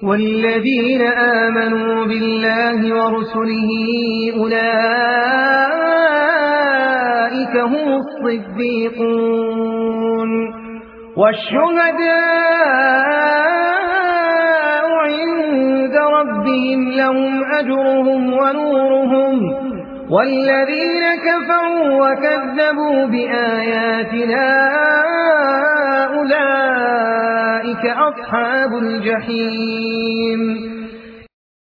والذين آمنوا بالله ورسله أولئك هم الصديقون والشهداء عند ربهم لهم أجرهم ونورهم والذين كفروا وكذبوا بآياتنا أولئك أصحاب الجحيم